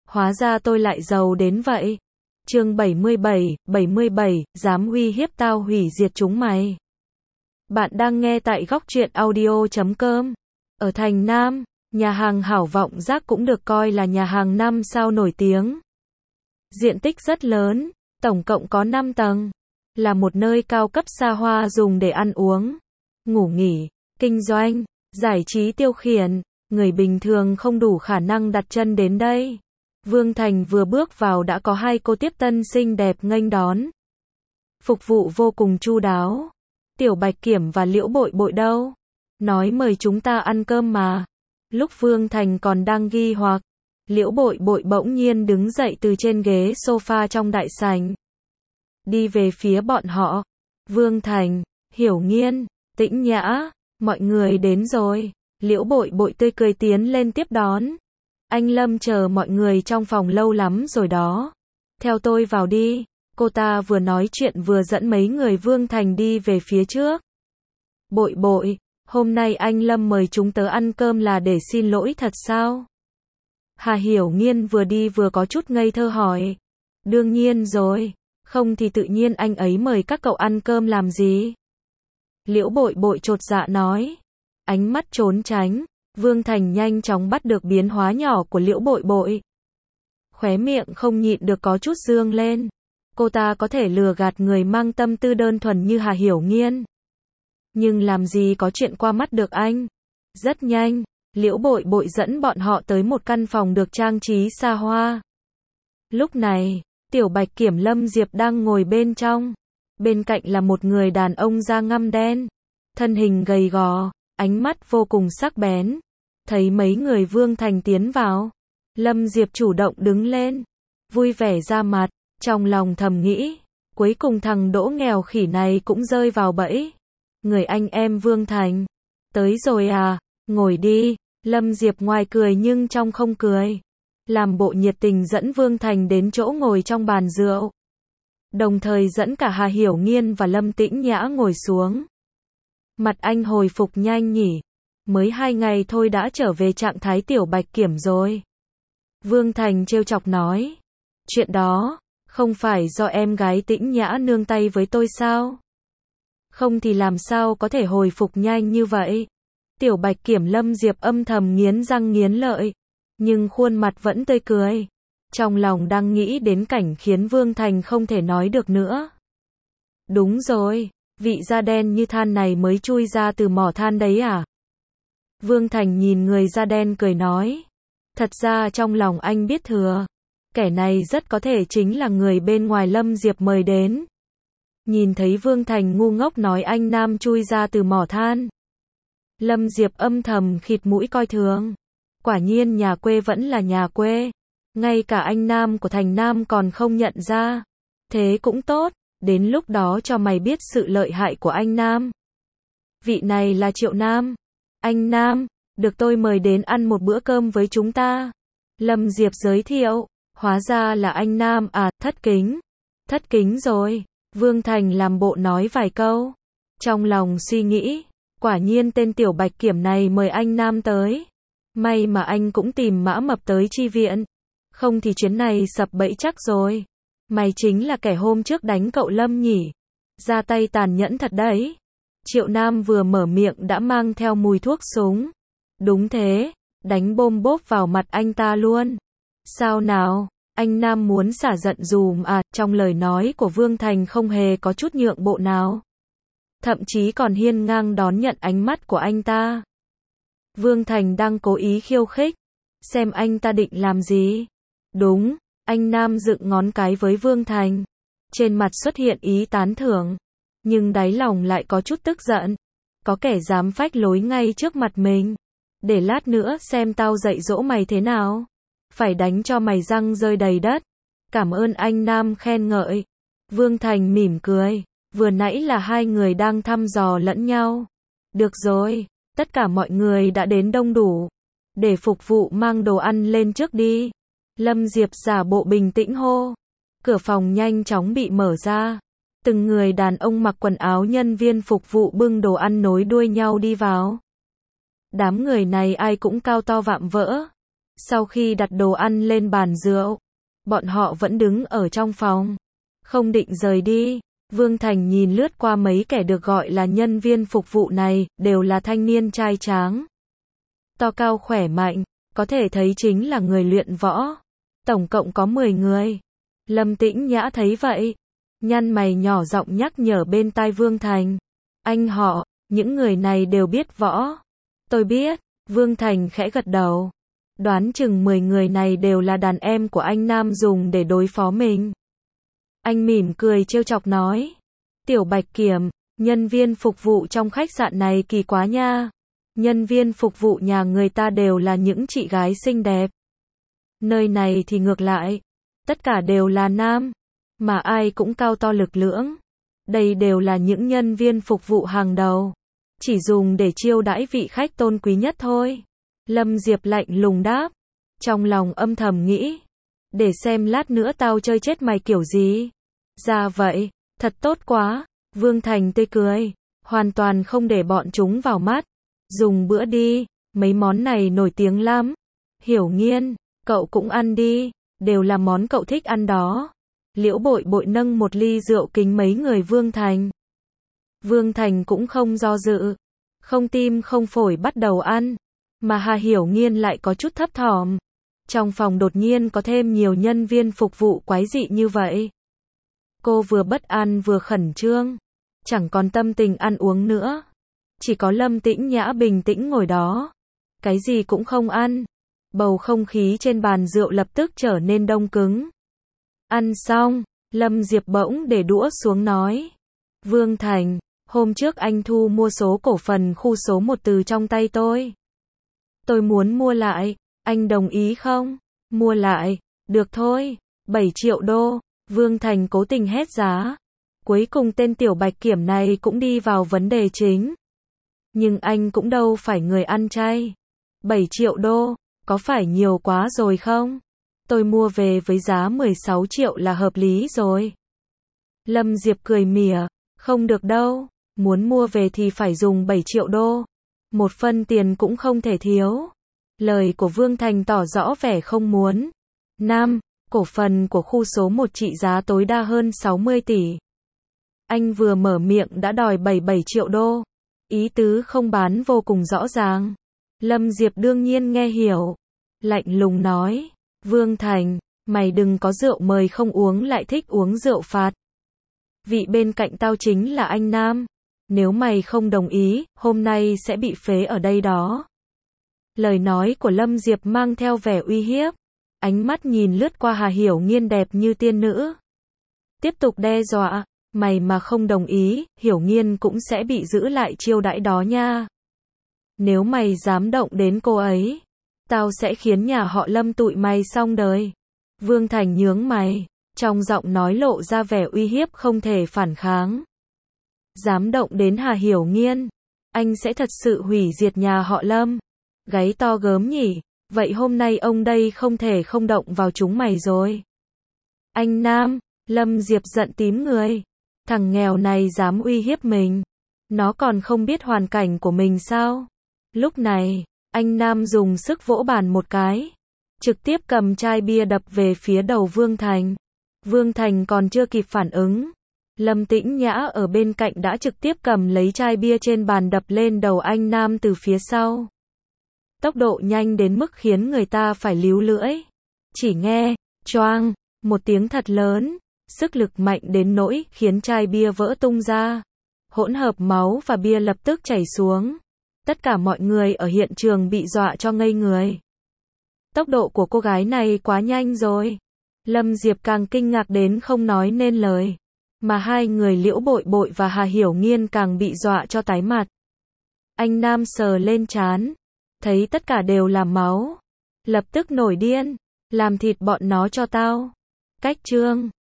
Hóa ra tôi lại giàu đến vậy. Chương 77, dám uy hiếp tao hủy diệt chúng mày. Bạn đang nghe tại góc truyện audio.com. Ở thành Nam, nhà hàng Hảo Vọng Giác cũng được coi là nhà hàng 5 sao nổi tiếng. Diện tích rất lớn, tổng cộng có 5 tầng. Là một nơi cao cấp xa hoa dùng để ăn uống, ngủ nghỉ, kinh doanh, giải trí tiêu khiển. Người bình thường không đủ khả năng đặt chân đến đây. Vương Thành vừa bước vào đã có hai cô tiếp tân xinh đẹp nghênh đón. Phục vụ vô cùng chu đáo. Tiểu Bạch Kiểm và Liễu Bội Bội đâu? Nói mời chúng ta ăn cơm mà. Lúc Vương Thành còn đang nghi hoặc, Liễu Bội Bội bỗng nhiên đứng dậy từ trên ghế sofa trong đại sảnh. Đi về phía bọn họ. Vương Thành, Hiểu Nghiên, Tĩnh Nhã, mọi người đến rồi. Liễu Bội Bội tươi cười tiến lên tiếp đón. Anh Lâm chờ mọi người trong phòng lâu lắm rồi đó. Theo tôi vào đi. Cô ta vừa nói chuyện vừa dẫn mấy người Vương Thành đi về phía trước. Bội Bội, hôm nay anh Lâm mời chúng tớ ăn cơm là để xin lỗi thật sao? Hà Hiểu Nghiên vừa đi vừa có chút ngây thơ hỏi. Đương nhiên rồi, không thì tự nhiên anh ấy mời các cậu ăn cơm làm gì? Liễu Bội Bội chột dạ nói. Ánh mắt trốn tránh, Vương Thành nhanh chóng bắt được biến hóa nhỏ của Liễu Bội Bội. Khóe miệng không nhịn được có chút dương lên. Cô ta có thể lừa gạt người mang tâm tư đơn thuần như Hà Hiểu Nghiên. Nhưng làm gì có chuyện qua mắt được anh. Rất nhanh, Liễu Bội Bội dẫn bọn họ tới một căn phòng được trang trí xa hoa. Lúc này, Tiểu Bạch Kiểm Lâm Diệp đang ngồi bên trong. Bên cạnh là một người đàn ông da ngăm đen. Thân hình gầy gò, ánh mắt vô cùng sắc bén. Thấy mấy người Vương Thành tiến vào, Lâm Diệp chủ động đứng lên, vui vẻ ra mặt, trong lòng thầm nghĩ, cuối cùng thằng đỗ nghèo khỉ này cũng rơi vào bẫy. Người anh em Vương Thành, tới rồi à, ngồi đi. Lâm Diệp ngoài cười nhưng trong không cười, làm bộ nhiệt tình dẫn Vương Thành đến chỗ ngồi trong bàn rượu. Đồng thời dẫn cả Hà Hiểu Nghiên và Lâm Tĩnh Nhã ngồi xuống. Mặt anh hồi phục nhanh nhỉ, mới 2 ngày thôi đã trở về trạng thái Tiểu Bạch Kiểm rồi. Vương Thành trêu chọc nói, chuyện đó, không phải do em gái Tĩnh Nhã nương tay với tôi sao? Không thì làm sao có thể hồi phục nhanh như vậy? Tiểu Bạch Kiểm Lâm Diệp âm thầm nghiến răng nghiến lợi, nhưng khuôn mặt vẫn tươi cười. Trong lòng đang nghĩ đến cảnh khiến Vương Thành không thể nói được nữa. Đúng rồi, vị da đen như than này mới chui ra từ mỏ than đấy à? Vương Thành nhìn người da đen cười nói. Thật ra trong lòng anh biết thừa, kẻ này rất có thể chính là người bên ngoài Lâm Diệp mời đến. Nhìn thấy Vương Thành ngu ngốc nói anh Nam chui ra từ mỏ than, Lâm Diệp âm thầm khịt mũi coi thường. Quả nhiên nhà quê vẫn là nhà quê. Ngay cả anh Nam của thành Nam còn không nhận ra. Thế cũng tốt, đến lúc đó cho mày biết sự lợi hại của anh Nam. Vị này là Triệu Nam. Anh Nam, được tôi mời đến ăn một bữa cơm với chúng ta. Lâm Diệp giới thiệu, hóa ra là anh Nam à, thất kính. Thất kính rồi. Vương Thành làm bộ nói vài câu. Trong lòng suy nghĩ, quả nhiên tên Tiểu Bạch Kiểm này mời anh Nam tới. May mà anh cũng tìm Mã Mập tới chi viện. Không thì chuyến này sập bẫy chắc rồi. Mày chính là kẻ hôm trước đánh cậu Lâm nhỉ? Ra tay tàn nhẫn thật đấy. Triệu Nam vừa mở miệng đã mang theo mùi thuốc súng. Đúng thế, đánh bôm bốp vào mặt anh ta luôn. Sao nào, anh Nam muốn xả giận dùm à? Trong lời nói của Vương Thành không hề có chút nhượng bộ nào. Thậm chí còn hiên ngang đón nhận ánh mắt của anh ta. Vương Thành đang cố ý khiêu khích. Xem anh ta định làm gì? Đúng, anh Nam dựng ngón cái với Vương Thành. Trên mặt xuất hiện ý tán thưởng. Nhưng đáy lòng lại có chút tức giận. Có kẻ dám phách lối ngay trước mặt mình. Để lát nữa xem tao dạy dỗ mày thế nào. Phải đánh cho mày răng rơi đầy đất. Cảm ơn anh Nam khen ngợi. Vương Thành mỉm cười. Vừa nãy là hai người đang thăm dò lẫn nhau. Được rồi, tất cả mọi người đã đến đông đủ. Để phục vụ mang đồ ăn lên trước đi. Lâm Diệp giả bộ bình tĩnh hô. Cửa phòng nhanh chóng bị mở ra. Từng người đàn ông mặc quần áo nhân viên phục vụ bưng đồ ăn nối đuôi nhau đi vào. Đám người này ai cũng cao to vạm vỡ. Sau khi đặt đồ ăn lên bàn rượu, bọn họ vẫn đứng ở trong phòng, không định rời đi. Vương Thành nhìn lướt qua mấy kẻ được gọi là nhân viên phục vụ này, đều là thanh niên trai tráng, to cao khỏe mạnh, có thể thấy chính là người luyện võ. Tổng cộng có 10 người. Lâm Tĩnh Nhã thấy vậy, nhăn mày nhỏ giọng nhắc nhở bên tai Vương Thành. Anh họ, những người này đều biết võ. Tôi biết, Vương Thành khẽ gật đầu. Đoán chừng 10 người này đều là đàn em của anh Nam dùng để đối phó mình. Anh mỉm cười trêu chọc nói. Tiểu Bạch Kiểm, nhân viên phục vụ trong khách sạn này kỳ quá nha. Nhân viên phục vụ nhà người ta đều là những chị gái xinh đẹp. Nơi này thì ngược lại, tất cả đều là nam, mà ai cũng cao to lực lưỡng. Đây đều là những nhân viên phục vụ hàng đầu, chỉ dùng để chiêu đãi vị khách tôn quý nhất thôi. Lâm Diệp lạnh lùng đáp, trong lòng âm thầm nghĩ, để xem lát nữa tao chơi chết mày kiểu gì. Ra vậy, thật tốt quá. Vương Thành tươi cười, hoàn toàn không để bọn chúng vào mắt. Dùng bữa đi, mấy món này nổi tiếng lắm. Hiểu Nghiên, cậu cũng ăn đi, đều là món cậu thích ăn đó. Liễu Bội Bội nâng một ly rượu kính mấy người Vương Thành. Vương Thành cũng không do dự, không tim không phổi bắt đầu ăn, mà Hà Hiểu Nghiên lại có chút thấp thỏm. Trong phòng đột nhiên có thêm nhiều nhân viên phục vụ quái dị như vậy. Cô vừa bất an vừa khẩn trương, chẳng còn tâm tình ăn uống nữa. Chỉ có Lâm Tĩnh Nhã bình tĩnh ngồi đó, cái gì cũng không ăn. Bầu không khí trên bàn rượu lập tức trở nên đông cứng. Ăn xong, Lâm Diệp bỗng để đũa xuống nói. Vương Thành, hôm trước anh thu mua số cổ phần khu số 1 từ trong tay tôi. Tôi muốn mua lại, anh đồng ý không? Mua lại, được thôi, 7 triệu đô. Vương Thành cố tình hét giá. Cuối cùng tên Tiểu Bạch Kiểm này cũng đi vào vấn đề chính. Nhưng anh cũng đâu phải người ăn chay. 7 triệu đô, có phải nhiều quá rồi không? Tôi mua về với giá 16 triệu là hợp lý rồi. Lâm Diệp cười mỉa, không được đâu, muốn mua về thì phải dùng 7 triệu đô. Một phân tiền cũng không thể thiếu. Lời của Vương Thành tỏ rõ vẻ không muốn. Cổ phần của khu số 1 trị giá tối đa hơn 60 tỷ. Anh vừa mở miệng đã đòi 77 triệu đô. Ý tứ không bán vô cùng rõ ràng. Lâm Diệp đương nhiên nghe hiểu. Lạnh lùng nói, Vương Thành, mày đừng có rượu mời không uống lại thích uống rượu phạt. Vị bên cạnh tao chính là anh Nam. Nếu mày không đồng ý, hôm nay sẽ bị phế ở đây đó. Lời nói của Lâm Diệp mang theo vẻ uy hiếp. Ánh mắt nhìn lướt qua Hà Hiểu Nghiên đẹp như tiên nữ. Tiếp tục đe dọa, mày mà không đồng ý, Hiểu Nghiên cũng sẽ bị giữ lại chiêu đãi đó nha. Nếu mày dám động đến cô ấy, tao sẽ khiến nhà họ Lâm tụi mày xong đời. Vương Thành nhướng mày, trong giọng nói lộ ra vẻ uy hiếp không thể phản kháng. Dám động đến Hà Hiểu Nghiên, anh sẽ thật sự hủy diệt nhà họ Lâm. Gáy to gớm nhỉ, vậy hôm nay ông đây không thể không động vào chúng mày rồi. Anh Nam, Lâm Diệp giận tím người. Thằng nghèo này dám uy hiếp mình. Nó còn không biết hoàn cảnh của mình sao? Lúc này, anh Nam dùng sức vỗ bàn một cái, trực tiếp cầm chai bia đập về phía đầu Vương Thành. Vương Thành còn chưa kịp phản ứng. Lâm Tĩnh Nhã ở bên cạnh đã trực tiếp cầm lấy chai bia trên bàn đập lên đầu anh Nam từ phía sau. Tốc độ nhanh đến mức khiến người ta phải líu lưỡi. Chỉ nghe, choang, một tiếng thật lớn, sức lực mạnh đến nỗi khiến chai bia vỡ tung ra. Hỗn hợp máu và bia lập tức chảy xuống. Tất cả mọi người ở hiện trường bị dọa cho ngây người. Tốc độ của cô gái này quá nhanh rồi. Lâm Diệp càng kinh ngạc đến không nói nên lời. Mà hai người Liễu Bội Bội và Hà Hiểu Nghiên càng bị dọa cho tái mặt. Anh Nam sờ lên trán, thấy tất cả đều là máu. Lập tức nổi điên, làm thịt bọn nó cho tao. Cách chương